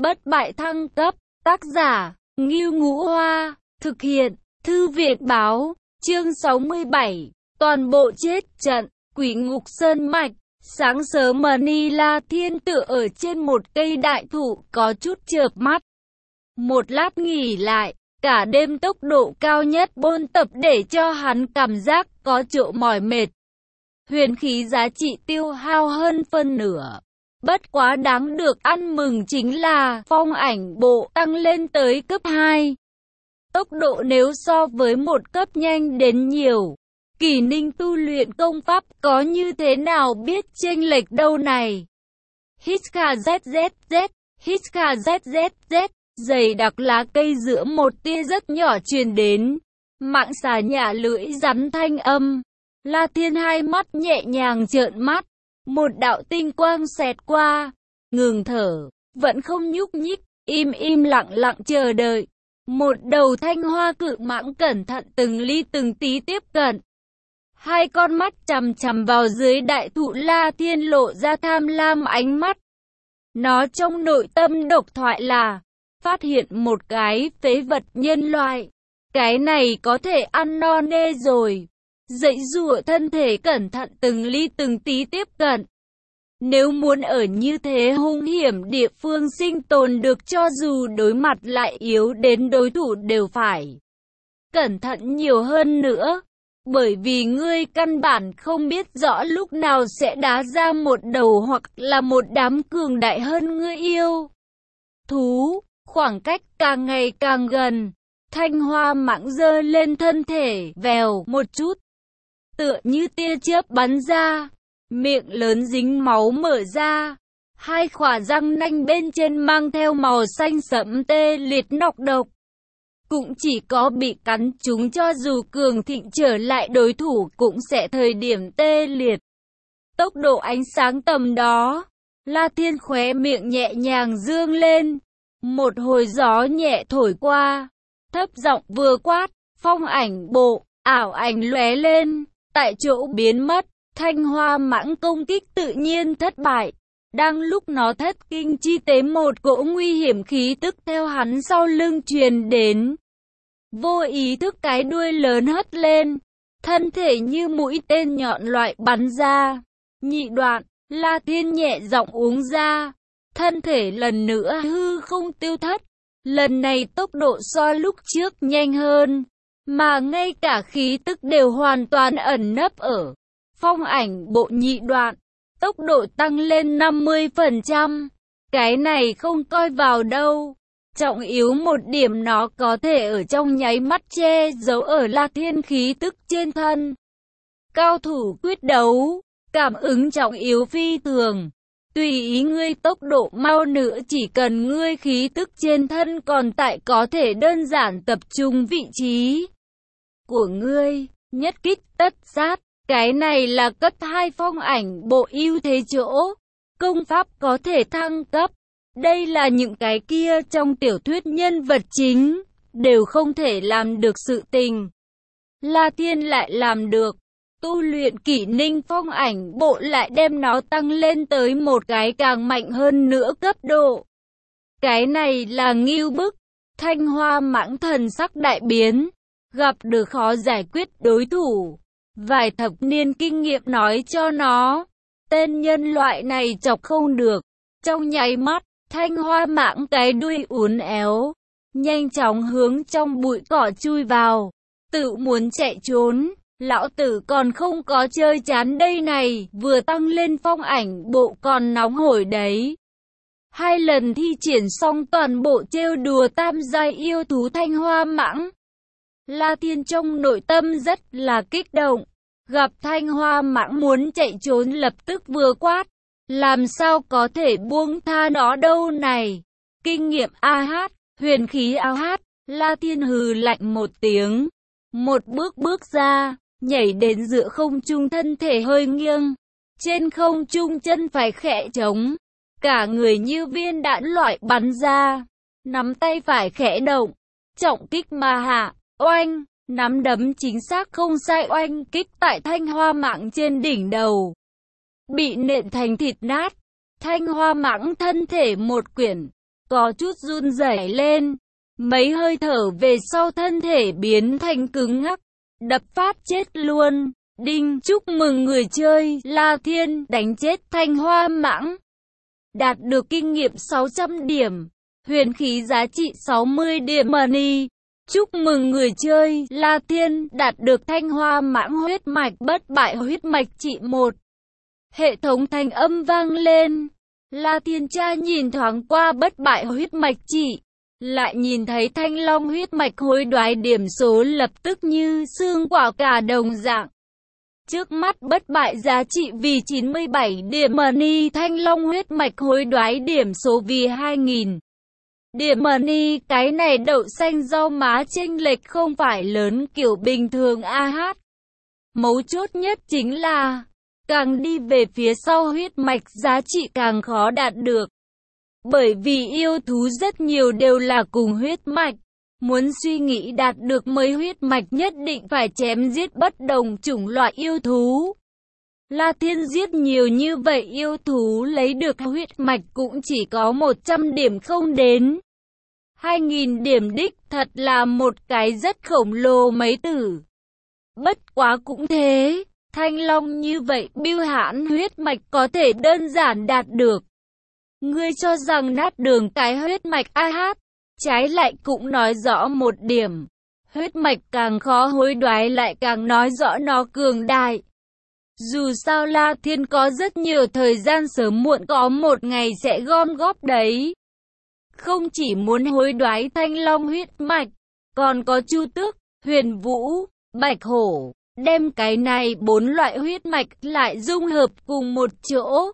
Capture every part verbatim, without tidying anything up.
bất bại thăng cấp. Tác giả, Ngưu Ngũ Hoa. Thực hiện, Thư viện Báo. Chương sáu mươi bảy. Toàn bộ chết trận. Quỷ Ngục Sơn Mạch. Sáng sớm La Thiên tựa ở trên một cây đại thụ có chút chợp mắt. Một lát nghỉ lại, cả đêm tốc độ cao nhất bôn tập để cho hắn cảm giác có chỗ mỏi mệt. Huyền khí giá trị tiêu hao hơn phân nửa. Bất quá đáng được ăn mừng chính là phong ảnh bộ tăng lên tới cấp hai. Tốc độ nếu so với một cấp nhanh đến nhiều. Kỷ Ninh tu luyện công pháp có như thế nào biết chênh lệch đâu này. Hít kha zzz, hít kha zzz, dày đặc lá cây giữa một tia rất nhỏ truyền đến. Mạng xà nhả lưỡi rắn thanh âm. La Thiên hai mắt nhẹ nhàng trợn mắt. Một đạo tinh quang xẹt qua. Ngừng thở, vẫn không nhúc nhích, im im lặng lặng chờ đợi. Một đầu thanh hoa cự mãng cẩn thận từng ly từng tí tiếp cận. Hai con mắt chằm chằm vào dưới đại thụ, La Thiên lộ ra tham lam ánh mắt. Nó trong nội tâm độc thoại là phát hiện một cái phế vật nhân loại. Cái này có thể ăn no nê rồi. Dãy giụa thân thể cẩn thận từng ly từng tí tiếp cận. Nếu muốn ở như thế hung hiểm địa phương sinh tồn được, cho dù đối mặt lại yếu đến đối thủ đều phải cẩn thận nhiều hơn nữa. Bởi vì ngươi căn bản không biết rõ lúc nào sẽ đá ra một đầu hoặc là một đám cường đại hơn ngươi yêu thú. Khoảng cách càng ngày càng gần. Thanh hoa mãng giơ lên thân thể, vèo một chút. Tựa như tia chớp bắn ra. Miệng lớn dính máu mở ra. Hai khỏa răng nanh bên trên mang theo màu xanh sẫm tê liệt nọc độc. Cũng chỉ có bị cắn chúng, cho dù cường thịnh trở lại đối thủ cũng sẽ thời điểm tê liệt. Tốc độ ánh sáng tầm đó. La Thiên khóe miệng nhẹ nhàng dương lên. Một hồi gió nhẹ thổi qua. Thấp giọng vừa quát, phong ảnh bộ, ảo ảnh lóe lên. Tại chỗ biến mất. Thanh hoa mãng công kích tự nhiên thất bại. Đang lúc nó thất kinh chi tế, một cỗ nguy hiểm khí tức theo hắn sau lưng truyền đến. Vô ý thức cái đuôi lớn hất lên. Thân thể như mũi tên nhọn loại bắn ra. Nhị đoạn, La Thiên nhẹ giọng uống ra. Thân thể lần nữa hư không tiêu thất. Lần này tốc độ so lúc trước nhanh hơn. Mà ngay cả khí tức đều hoàn toàn ẩn nấp ở phong ảnh bộ nhị đoạn. Tốc độ tăng lên năm mươi phần trăm. Cái này không coi vào đâu. Trọng yếu một điểm, nó có thể ở trong nháy mắt che giấu ở La Thiên khí tức trên thân. Cao thủ quyết đấu, cảm ứng trọng yếu phi thường. Tùy ý ngươi tốc độ mau nữa, chỉ cần ngươi khí tức trên thân còn tại có thể đơn giản tập trung vị trí của ngươi, nhất kích tất sát. Cái này là cấp hai phong ảnh bộ ưu thế chỗ. Công pháp có thể thăng cấp. Đây là những cái kia trong tiểu thuyết nhân vật chính đều không thể làm được sự tình. La Thiên lại làm được. Tu luyện Kỷ Ninh phong ảnh bộ lại đem nó tăng lên tới một cái càng mạnh hơn nữa cấp độ. Cái này là ngưu bức. Thanh hoa mãng thần sắc đại biến. Gặp được khó giải quyết đối thủ. Vài thập niên kinh nghiệm nói cho nó, tên nhân loại này chọc không được. Trong nháy mắt, thanh hoa mãng cái đuôi uốn éo, nhanh chóng hướng trong bụi cỏ chui vào. Tự muốn chạy trốn, lão tử còn không có chơi chán đây này, vừa tăng lên phong ảnh bộ còn nóng hổi đấy. Hai lần thi triển xong toàn bộ trêu đùa tam giai yêu thú thanh hoa mãng. La Thiên trong nội tâm rất là kích động. Gặp thanh hoa mãng muốn chạy trốn lập tức vừa quát. Làm sao có thể buông tha nó đâu này. Kinh nghiệm a hát, huyền khí a hát. La Thiên hừ lạnh một tiếng. Một bước bước ra, nhảy đến giữa không trung, thân thể hơi nghiêng. Trên không trung chân phải khẽ trống. Cả người như viên đạn loại bắn ra. Nắm tay phải khẽ động. Trọng kích mà hạ, oanh. Nắm đấm chính xác không sai, oanh kích tại thanh hoa mãng trên đỉnh đầu. Bị nện thành thịt nát. Thanh hoa mãng thân thể một quyển. có chút run rẩy lên. Mấy hơi thở về sau thân thể biến thành cứng ngắc, đập phát chết luôn. Đinh, chúc mừng người chơi, La Thiên, đánh chết Thanh Hoa Mãng. Đạt được kinh nghiệm sáu trăm điểm, huyền khí giá trị sáu mươi điểm money. Chúc mừng người chơi, La Thiên, đạt được Thanh Hoa Mãng huyết mạch bất bại huyết mạch trị một. Hệ thống thanh âm vang lên. La Thiên tra nhìn thoáng qua bất bại huyết mạch trị, lại nhìn thấy Thanh Long huyết mạch hối đoái điểm số lập tức như xương quả cả đồng dạng. Trước mắt bất bại giá trị vì chín mươi bảy điểm money, Thanh Long huyết mạch hối đoái điểm số vì hai nghìn điểm money. Cái này đậu xanh rau má chênh lệch không phải lớn kiểu bình thường a hát. Mấu chốt nhất chính là càng đi về phía sau huyết mạch giá trị càng khó đạt được. Bởi vì yêu thú rất nhiều đều là cùng huyết mạch. Muốn suy nghĩ đạt được mấy huyết mạch nhất định phải chém giết bất đồng chủng loại yêu thú. La Thiên giết nhiều như vậy yêu thú lấy được huyết mạch cũng chỉ có một trăm điểm không đến. hai nghìn điểm đích thật là một cái rất khổng lồ mấy tử. Bất quá cũng thế, Thanh Long như vậy Bưu Hãn huyết mạch có thể đơn giản đạt được. Ngươi cho rằng nát đường cái huyết mạch a hát, trái lại cũng nói rõ một điểm. Huyết mạch càng khó hối đoái lại càng nói rõ nó cường đại. Dù sao La Thiên có rất nhiều thời gian sớm muộn có một ngày sẽ gom góp đấy. Không chỉ muốn hối đoái Thanh Long huyết mạch, còn có Chu Tước, Huyền Vũ, Bạch Hổ. Đem cái này bốn loại huyết mạch lại dung hợp cùng một chỗ.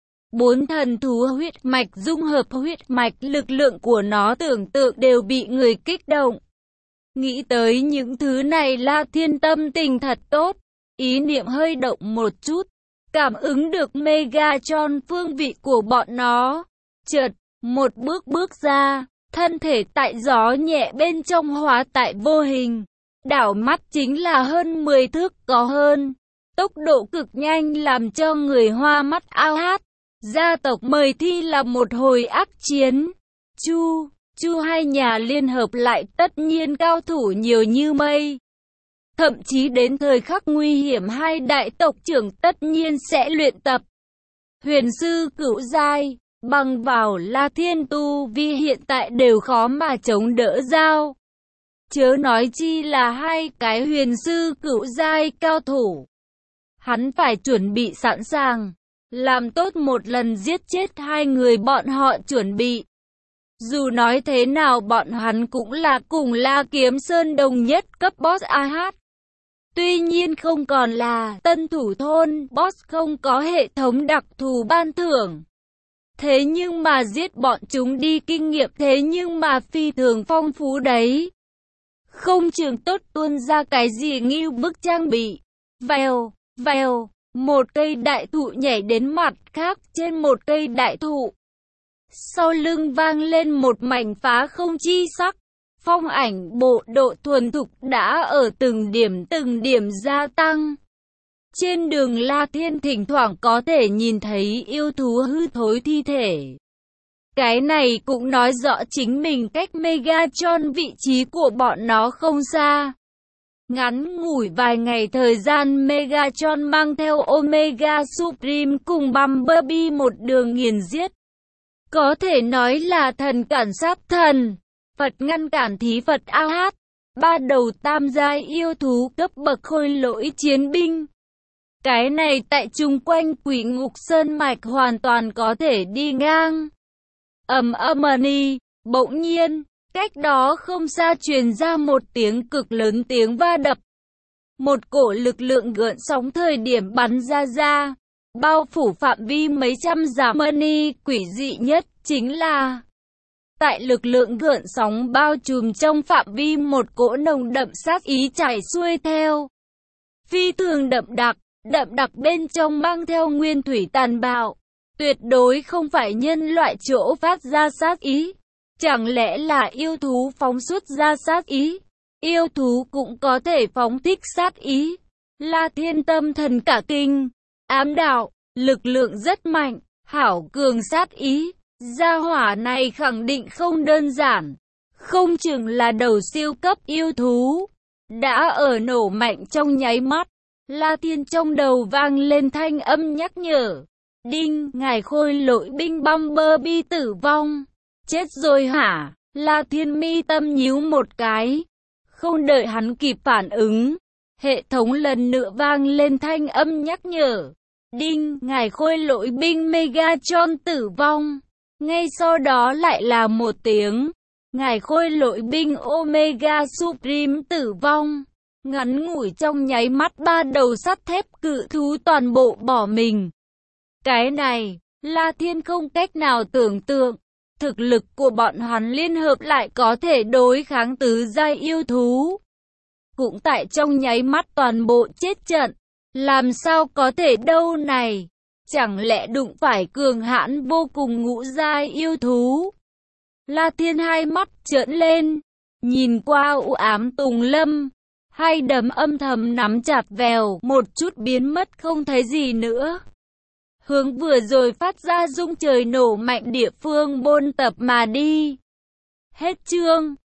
Bốn thần thú huyết mạch dung hợp huyết mạch, lực lượng của nó tưởng tượng đều bị người kích động. Nghĩ tới những thứ này La Thiên tâm tình thật tốt, ý niệm hơi động một chút, cảm ứng được Megatron phương vị của bọn nó. Chợt, một bước bước ra, thân thể tại gió nhẹ bên trong hóa tại vô hình. Đảo mắt chính là hơn mười thước có hơn. Tốc độ cực nhanh làm cho người hoa mắt ao hát. Gia tộc mời thi là một hồi ác chiến. Chu, Chu hai nhà liên hợp lại tất nhiên cao thủ nhiều như mây. Thậm chí đến thời khắc nguy hiểm hai đại tộc trưởng tất nhiên sẽ luyện tập. Huyền sư cửu giai, bằng vào La Thiên tu vi hiện tại đều khó mà chống đỡ giao. Chớ nói chi là hai cái huyền sư cửu giai cao thủ. Hắn phải chuẩn bị sẵn sàng, làm tốt một lần giết chết hai người bọn họ chuẩn bị. Dù nói thế nào bọn hắn cũng là cùng La Kiếm Sơn đồng nhất cấp boss a hát. Tuy nhiên không còn là tân thủ thôn, boss không có hệ thống đặc thù ban thưởng. Thế nhưng mà giết bọn chúng đi kinh nghiệm thế nhưng mà phi thường phong phú đấy. Không chừng tốt tuôn ra cái gì ngưu bức trang bị. Vèo, vèo, một cây đại thụ nhảy đến mặt khác trên một cây đại thụ. Sau lưng vang lên một mảnh phá không chi sắc. Phong ảnh bộ độ thuần thục đã ở từng điểm từng điểm gia tăng. Trên đường La Thiên thỉnh thoảng có thể nhìn thấy yêu thú hư thối thi thể. Cái này cũng nói rõ chính mình cách Megatron vị trí của bọn nó không xa. Ngắn ngủi vài ngày thời gian Megatron mang theo Omega Supreme cùng Bumblebee một đường nghiền giết. Có thể nói là thần cản sát thần, Phật ngăn cản thí Phật a hát. Ba đầu tam giai yêu thú cấp bậc khôi lỗi chiến binh. Cái này tại chung quanh Quỷ Ngục Sơn Mạch hoàn toàn có thể đi ngang. Ầm ầm ni, bỗng nhiên, cách đó không xa truyền ra một tiếng cực lớn tiếng va đập. Một cổ lực lượng gợn sóng thời điểm bắn ra ra, bao phủ phạm vi mấy trăm dặm. Money quỷ dị nhất chính là tại lực lượng gợn sóng bao trùm trong phạm vi một cỗ nồng đậm sát ý chảy xuôi theo. Phi thường đậm đặc, đậm đặc bên trong mang theo nguyên thủy tàn bạo. Tuyệt đối không phải nhân loại chỗ phát ra sát ý. Chẳng lẽ là yêu thú phóng xuất ra sát ý? Yêu thú cũng có thể phóng thích sát ý. La Thiên tâm thần cả kinh, ám đạo, lực lượng rất mạnh, hảo cường sát ý. Gia hỏa này khẳng định không đơn giản, không chừng là đầu siêu cấp yêu thú. Đã ở nổ mạnh trong nháy mắt, La Thiên trong đầu vang lên thanh âm nhắc nhở. Đinh, ngài khôi lỗi binh Bumblebee tử vong. Chết rồi hả? La Thiên mi tâm nhíu một cái. Không đợi hắn kịp phản ứng, hệ thống lần nữa vang lên thanh âm nhắc nhở. Đinh, ngài khôi lỗi binh Megatron tử vong. Ngay sau đó lại là một tiếng. Ngài khôi lỗi binh Omega Supreme tử vong. Ngắn ngủi trong nháy mắt ba đầu sắt thép cự thú toàn bộ bỏ mình. Cái này, La Thiên không cách nào tưởng tượng. Thực lực của bọn hắn liên hợp lại có thể đối kháng tứ giai yêu thú. Cũng tại trong nháy mắt toàn bộ chết trận. Làm sao có thể đâu này? Chẳng lẽ đụng phải cường hãn vô cùng ngũ giai yêu thú? La Thiên hai mắt trợn lên, nhìn qua u ám tùng lâm, hai đấm âm thầm nắm chặt vèo, một chút biến mất không thấy gì nữa. Hướng vừa rồi phát ra rung trời nổ mạnh địa phương bôn tập mà đi. Hết chương.